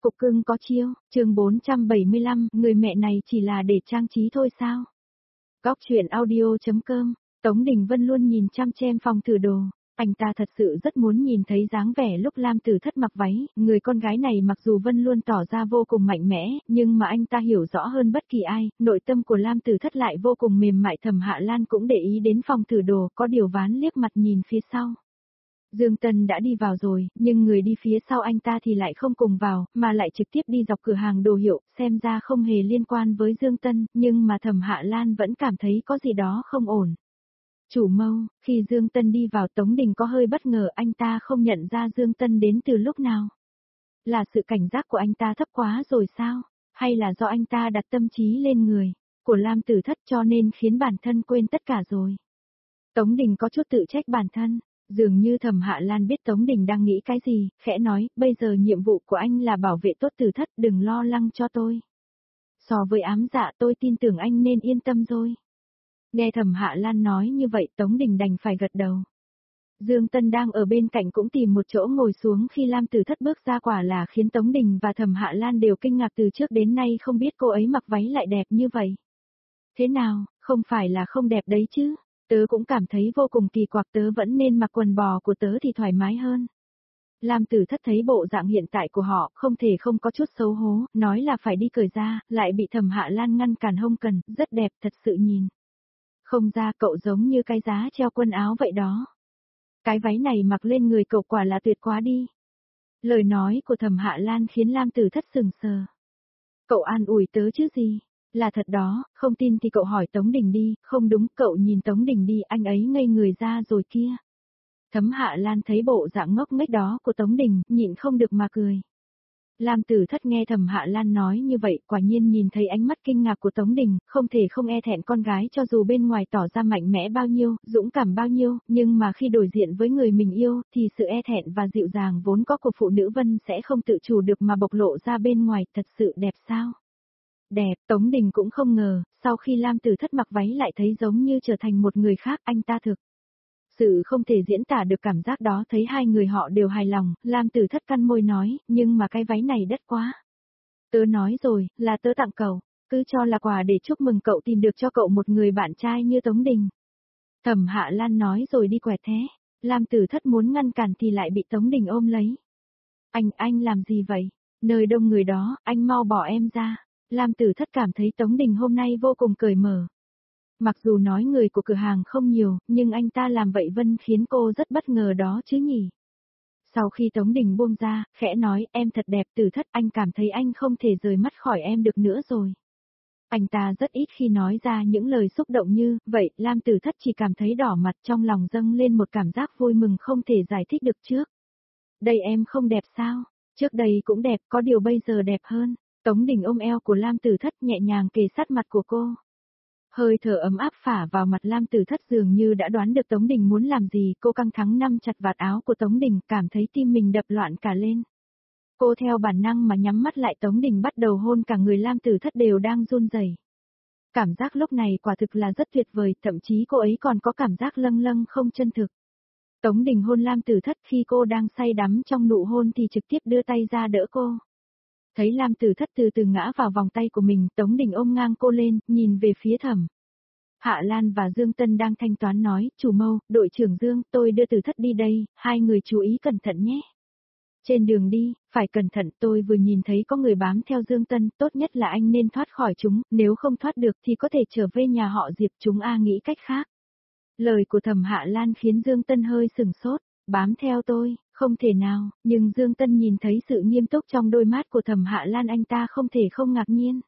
cục cưng có chiêu, chương 475, người mẹ này chỉ là để trang trí thôi sao? Góc chuyện audio.com, Tống Đình Vân luôn nhìn chăm xem phòng thử đồ. Anh ta thật sự rất muốn nhìn thấy dáng vẻ lúc Lam Tử Thất mặc váy, người con gái này mặc dù Vân luôn tỏ ra vô cùng mạnh mẽ, nhưng mà anh ta hiểu rõ hơn bất kỳ ai, nội tâm của Lam Tử Thất lại vô cùng mềm mại. Thẩm Hạ Lan cũng để ý đến phòng thử đồ, có điều Ván liếc mặt nhìn phía sau. Dương Tân đã đi vào rồi, nhưng người đi phía sau anh ta thì lại không cùng vào, mà lại trực tiếp đi dọc cửa hàng đồ hiệu, xem ra không hề liên quan với Dương Tân, nhưng mà Thẩm Hạ Lan vẫn cảm thấy có gì đó không ổn. Chủ mâu, khi Dương Tân đi vào Tống Đình có hơi bất ngờ, anh ta không nhận ra Dương Tân đến từ lúc nào. Là sự cảnh giác của anh ta thấp quá rồi sao? Hay là do anh ta đặt tâm trí lên người của Lam Tử Thất cho nên khiến bản thân quên tất cả rồi? Tống Đình có chút tự trách bản thân. Dường như Thẩm Hạ Lan biết Tống Đình đang nghĩ cái gì, khẽ nói, bây giờ nhiệm vụ của anh là bảo vệ tốt Tử Thất, đừng lo lắng cho tôi. So với ám dạ tôi tin tưởng anh nên yên tâm rồi. Nghe Thẩm Hạ Lan nói như vậy Tống Đình đành phải gật đầu. Dương Tân đang ở bên cạnh cũng tìm một chỗ ngồi xuống khi Lam Tử Thất bước ra, quả là khiến Tống Đình và Thẩm Hạ Lan đều kinh ngạc, từ trước đến nay không biết cô ấy mặc váy lại đẹp như vậy. Thế nào, không phải là không đẹp đấy chứ? Tớ cũng cảm thấy vô cùng kỳ quặc, tớ vẫn nên mặc quần bò của tớ thì thoải mái hơn. Lam Tử Thất thấy bộ dạng hiện tại của họ, không thể không có chút xấu hố, nói là phải đi cởi ra, lại bị Thẩm Hạ Lan ngăn cản, không cần, rất đẹp thật sự nhìn. Không ra, cậu giống như cái giá treo quần áo vậy đó. Cái váy này mặc lên người cậu quả là tuyệt quá đi. Lời nói của Thẩm Hạ Lan khiến Lam Tử Thất sững sờ. Cậu an ủi tớ chứ gì? Là thật đó, không tin thì cậu hỏi Tống Đình đi, không đúng, cậu nhìn Tống Đình đi, anh ấy ngây người ra rồi kia. Thẩm Hạ Lan thấy bộ dạng ngốc nghếch đó của Tống Đình, nhịn không được mà cười. Lam Tử Thất nghe Thẩm Hạ Lan nói như vậy, quả nhiên nhìn thấy ánh mắt kinh ngạc của Tống Đình, không thể không e thẹn con gái cho dù bên ngoài tỏ ra mạnh mẽ bao nhiêu, dũng cảm bao nhiêu, nhưng mà khi đối diện với người mình yêu, thì sự e thẹn và dịu dàng vốn có của phụ nữ Vân sẽ không tự chủ được mà bộc lộ ra bên ngoài, thật sự đẹp sao? Đẹp, Tống Đình cũng không ngờ, sau khi Lam Tử Thất mặc váy lại thấy giống như trở thành một người khác, anh ta thực sự không thể diễn tả được cảm giác đó. Thấy hai người họ đều hài lòng, Lam Tử Thất cắn môi nói, nhưng mà cái váy này đắt quá. Tớ nói rồi, là tớ tặng cậu, cứ cho là quà để chúc mừng cậu tìm được cho cậu một người bạn trai như Tống Đình. Thẩm Hạ Lan nói rồi đi quẹt thế. Lam Tử Thất muốn ngăn cản thì lại bị Tống Đình ôm lấy. Anh làm gì vậy? Nơi đông người đó, anh mau bỏ em ra. Lam Tử Thất cảm thấy Tống Đình hôm nay vô cùng cởi mở. Mặc dù nói người của cửa hàng không nhiều, nhưng anh ta làm vậy Vân khiến cô rất bất ngờ đó chứ nhỉ. Sau khi Tống Đình buông ra, khẽ nói, em thật đẹp Tử Thất, anh cảm thấy anh không thể rời mắt khỏi em được nữa rồi. Anh ta rất ít khi nói ra những lời xúc động như vậy, Lam Tử Thất chỉ cảm thấy đỏ mặt, trong lòng dâng lên một cảm giác vui mừng không thể giải thích được. Trước đây em không đẹp sao? Trước đây cũng đẹp, có điều bây giờ đẹp hơn. Tống Đình ôm eo của Lam Tử Thất nhẹ nhàng kề sát mặt của cô. Hơi thở ấm áp phả vào mặt Lam Tử Thất, dường như đã đoán được Tống Đình muốn làm gì, cô căng thẳng nắm chặt vạt áo của Tống Đình, cảm thấy tim mình đập loạn cả lên. Cô theo bản năng mà nhắm mắt lại, Tống Đình bắt đầu hôn cả người Lam Tử Thất đều đang run rẩy. Cảm giác lúc này quả thực là rất tuyệt vời, thậm chí cô ấy còn có cảm giác lâng lâng không chân thực. Tống Đình hôn Lam Tử Thất, khi cô đang say đắm trong nụ hôn thì trực tiếp đưa tay ra đỡ cô. Thấy Lam Tử Thất từ từ ngã vào vòng tay của mình, Tống Đình ôm ngang cô lên, nhìn về phía Thẩm Hạ Lan và Dương Tân đang thanh toán nói, chủ mâu, đội trưởng Dương, tôi đưa Tử Thất đi đây, hai người chú ý cẩn thận nhé. Trên đường đi, phải cẩn thận, tôi vừa nhìn thấy có người bám theo Dương Tân, tốt nhất là anh nên thoát khỏi chúng, nếu không thoát được thì có thể trở về nhà họ Diệp, chúng nghĩ cách khác. Lời của Thẩm Hạ Lan khiến Dương Tân hơi sửng sốt, bám theo tôi, không thể nào, nhưng Dương Tân nhìn thấy sự nghiêm túc trong đôi mắt của Thẩm Hạ Lan, anh ta không thể không ngạc nhiên.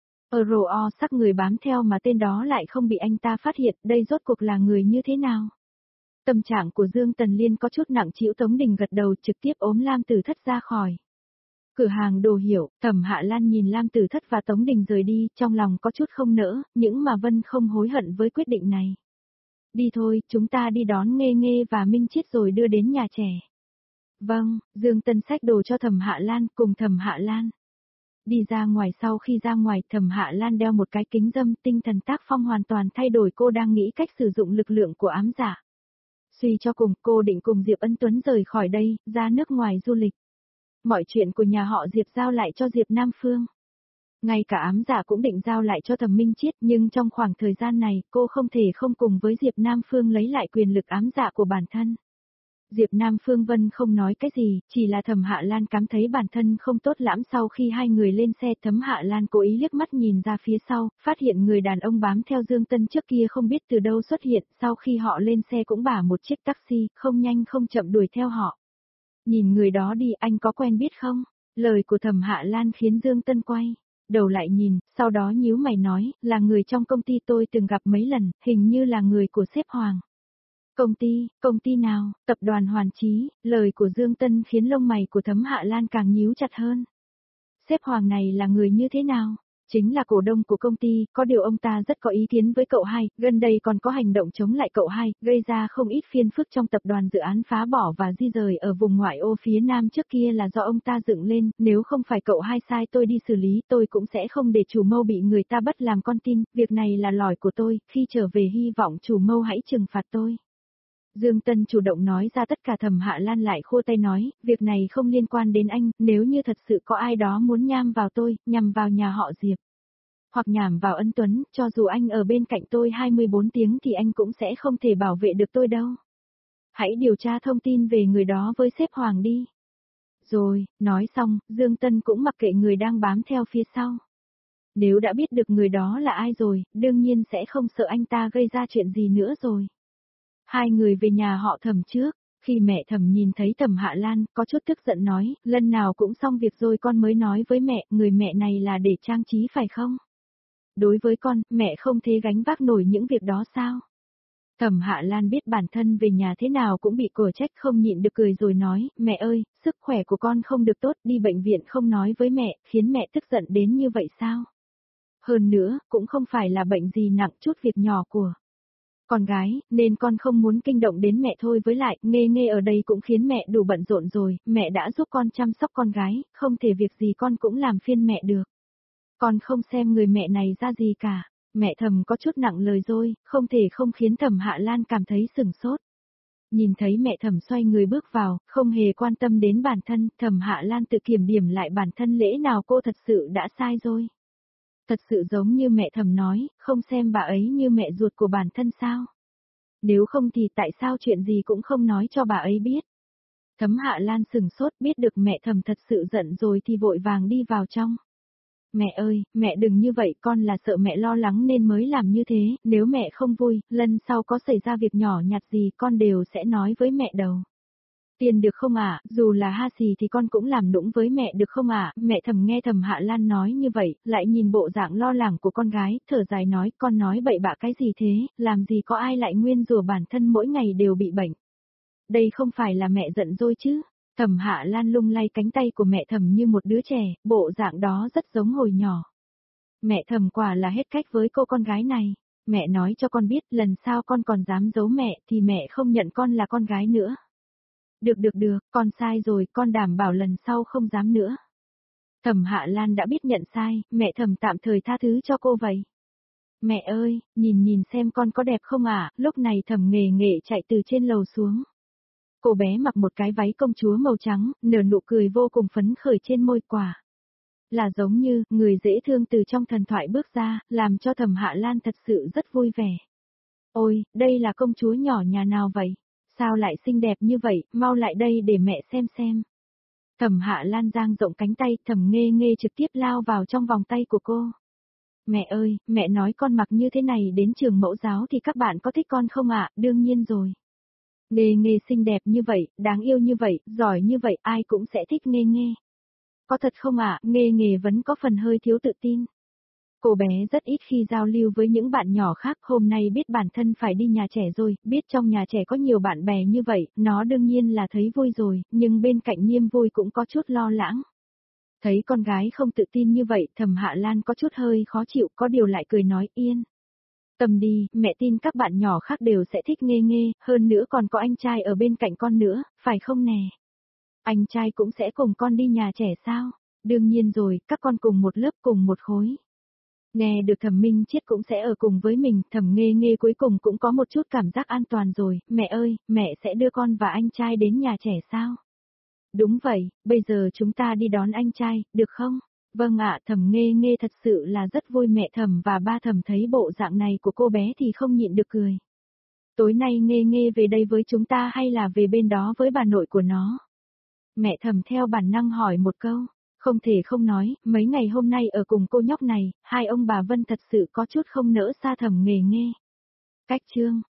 Sắc người bám theo mà tên đó lại không bị anh ta phát hiện, đây rốt cuộc là người như thế nào? Tâm trạng của Dương Tần Liên có chút nặng trĩu. Tống Đình gật đầu trực tiếp ôm Lam Tử Thất ra khỏi cửa hàng đồ hiệu. Thẩm Hạ Lan nhìn Lam Tử Thất và Tống Đình rời đi, trong lòng có chút không nỡ, nhưng mà Vân không hối hận với quyết định này. Đi thôi, chúng ta đi đón Nghê Nghê và Minh Chiết rồi đưa đến nhà trẻ. Vâng, Dương Tân xách đồ cho Thẩm Hạ Lan, cùng Thẩm Hạ Lan đi ra ngoài. Sau khi ra ngoài, Thẩm Hạ Lan đeo một cái kính râm, tinh thần tác phong hoàn toàn thay đổi, cô đang nghĩ cách sử dụng lực lượng của ám giả. Suy cho cùng, cô định cùng Diệp Ân Tuấn rời khỏi đây, ra nước ngoài du lịch. Mọi chuyện của nhà họ Diệp giao lại cho Diệp Nam Phương. Ngay cả ám giả cũng định giao lại cho Thẩm Minh Chiết, nhưng trong khoảng thời gian này, cô không thể không cùng với Diệp Nam Phương lấy lại quyền lực ám giả của bản thân. Diệp Nam Phương Vân không nói cái gì, chỉ là Thẩm Hạ Lan cảm thấy bản thân không tốt lắm. Sau khi hai người lên xe, Thẩm Hạ Lan cố ý liếc mắt nhìn ra phía sau, phát hiện người đàn ông bám theo Dương Tân trước kia không biết từ đâu xuất hiện, sau khi họ lên xe cũng bả một chiếc taxi, không nhanh không chậm đuổi theo họ. Nhìn người đó đi, anh có quen biết không? Lời của Thẩm Hạ Lan khiến Dương Tân quay đầu lại nhìn, sau đó nhíu mày nói, là người trong công ty tôi từng gặp mấy lần, hình như là người của sếp Hoàng. Công ty nào? Tập đoàn Hoàn Chí. Lời của Dương Tân khiến lông mày của Thẩm Hạ Lan càng nhíu chặt hơn. Sếp Hoàng này là người như thế nào? Chính là cổ đông của công ty, có điều ông ta rất có ý kiến với cậu hai, gần đây còn có hành động chống lại cậu hai, gây ra không ít phiền phức trong tập đoàn. Dự án phá bỏ và di rời ở vùng ngoại ô phía nam trước kia là do ông ta dựng lên, nếu không phải cậu hai sai tôi đi xử lý, tôi cũng sẽ không để chủ mâu bị người ta bắt làm con tin, việc này là lỗi của tôi, khi trở về hy vọng chủ mâu hãy trừng phạt tôi. Dương Tân chủ động nói ra tất cả. Thẩm Hạ Lan lại khua tay nói, việc này không liên quan đến anh, nếu như thật sự có ai đó muốn nham vào tôi, nhằm vào nhà họ Diệp, hoặc nhảm vào Ân Tuấn, cho dù anh ở bên cạnh tôi 24 tiếng thì anh cũng sẽ không thể bảo vệ được tôi đâu. Hãy điều tra thông tin về người đó với sếp Hoàng đi. Rồi, nói xong, Dương Tân cũng mặc kệ người đang bám theo phía sau. Nếu đã biết được người đó là ai rồi, đương nhiên sẽ không sợ anh ta gây ra chuyện gì nữa rồi. Hai người về nhà họ Thẩm trước, khi mẹ Thẩm nhìn thấy Thẩm Hạ Lan, có chút tức giận nói, lần nào cũng xong việc rồi con mới nói với mẹ, người mẹ này là để trang trí phải không? Đối với con, mẹ không thể gánh vác nổi những việc đó sao? Thẩm Hạ Lan biết bản thân về nhà thế nào cũng bị cổ trách, không nhịn được cười rồi nói, mẹ ơi, sức khỏe của con không được tốt, đi bệnh viện không nói với mẹ, khiến mẹ tức giận đến như vậy sao? Hơn nữa, cũng không phải là bệnh gì nặng, chút việc nhỏ của con gái, nên con không muốn kinh động đến mẹ thôi. Với lại, Nghê Nghê ở đây cũng khiến mẹ đủ bận rộn rồi, mẹ đã giúp con chăm sóc con gái, không thể việc gì con cũng làm phiền mẹ được. Con không xem người mẹ này ra gì cả. Mẹ Thẩm có chút nặng lời rồi, không thể không khiến Thẩm Hạ Lan cảm thấy sửng sốt. Nhìn thấy mẹ Thẩm xoay người bước vào, không hề quan tâm đến bản thân, Thẩm Hạ Lan tự kiểm điểm lại bản thân, lẽ nào cô thật sự đã sai rồi. Thật sự giống như mẹ Thẩm nói, không xem bà ấy như mẹ ruột của bản thân sao? Nếu không thì tại sao chuyện gì cũng không nói cho bà ấy biết? Thẩm Hạ Lan sửng sốt, biết được mẹ Thẩm thật sự giận rồi thì vội vàng đi vào trong. Mẹ ơi, mẹ đừng như vậy, con là sợ mẹ lo lắng nên mới làm như thế, nếu mẹ không vui, lần sau có xảy ra việc nhỏ nhặt gì con đều sẽ nói với mẹ đầu. Tiền được không ạ? Dù là ha xì thì con cũng làm nũng với mẹ được không ạ? Mẹ Thẩm nghe Thẩm Hạ Lan nói như vậy, lại nhìn bộ dạng lo lắng của con gái, thở dài nói, con nói bậy bạ cái gì thế, làm gì có ai lại nguyên rủa bản thân mỗi ngày đều bị bệnh. Đây không phải là mẹ giận dỗi chứ? Thẩm Hạ Lan lung lay cánh tay của mẹ Thẩm như một đứa trẻ, bộ dạng đó rất giống hồi nhỏ. Mẹ Thẩm quả là hết cách với cô con gái này. Mẹ nói cho con biết, lần sau con còn dám giấu mẹ thì mẹ không nhận con là con gái nữa. Được, con sai rồi, con đảm bảo lần sau không dám nữa. Thẩm Hạ Lan đã biết nhận sai, mẹ Thẩm tạm thời tha thứ cho cô vậy. Mẹ ơi, nhìn xem con có đẹp không ạ? Lúc này Thẩm Nghề Nghệ chạy từ trên lầu xuống. Cô bé mặc một cái váy công chúa màu trắng, nở nụ cười vô cùng phấn khởi trên môi quả. Là giống như, người dễ thương từ trong thần thoại bước ra, làm cho Thẩm Hạ Lan thật sự rất vui vẻ. Ôi, đây là công chúa nhỏ nhà nào vậy? Sao lại xinh đẹp như vậy, mau lại đây để mẹ xem. Thẩm Hạ Lan dang rộng cánh tay, Thẩm Nghê Nghê trực tiếp lao vào trong vòng tay của cô. Mẹ ơi, mẹ nói con mặc như thế này đến trường mẫu giáo thì các bạn có thích con không ạ? Đương nhiên rồi. Nghê Nghê xinh đẹp như vậy, đáng yêu như vậy, giỏi như vậy, ai cũng sẽ thích Nghê Nghê. Có thật không ạ? Nghê Nghê vẫn có phần hơi thiếu tự tin. Cô bé rất ít khi giao lưu với những bạn nhỏ khác, hôm nay biết bản thân phải đi nhà trẻ rồi, biết trong nhà trẻ có nhiều bạn bè như vậy, nó đương nhiên là thấy vui rồi, nhưng bên cạnh niềm vui cũng có chút lo lắng. Thấy con gái không tự tin như vậy, Thẩm Hạ Lan có chút hơi khó chịu, có điều lại cười nói yên. Tâm đi, mẹ tin các bạn nhỏ khác đều sẽ thích Nghê Nghê, hơn nữa còn có anh trai ở bên cạnh con nữa, phải không nè? Anh trai cũng sẽ cùng con đi nhà trẻ sao? Đương nhiên rồi, các con cùng một lớp cùng một khối. Nghe được Thẩm Minh Chiết cũng sẽ ở cùng với mình, Thẩm Nghê Nghê cuối cùng cũng có một chút cảm giác an toàn rồi, mẹ ơi, mẹ sẽ đưa con và anh trai đến nhà trẻ sao? Đúng vậy, bây giờ chúng ta đi đón anh trai, được không? Vâng ạ, Thẩm Nghê Nghê thật sự là rất vui, mẹ Thẩm và ba Thẩm thấy bộ dạng này của cô bé thì không nhịn được cười. Tối nay Nghê Nghê về đây với chúng ta hay là về bên đó với bà nội của nó? Mẹ Thẩm theo bản năng hỏi một câu, không thể không nói, mấy ngày hôm nay ở cùng cô nhóc này, hai ông bà Vân thật sự có chút không nỡ xa Thẩm Nghê Nghê. Cách chương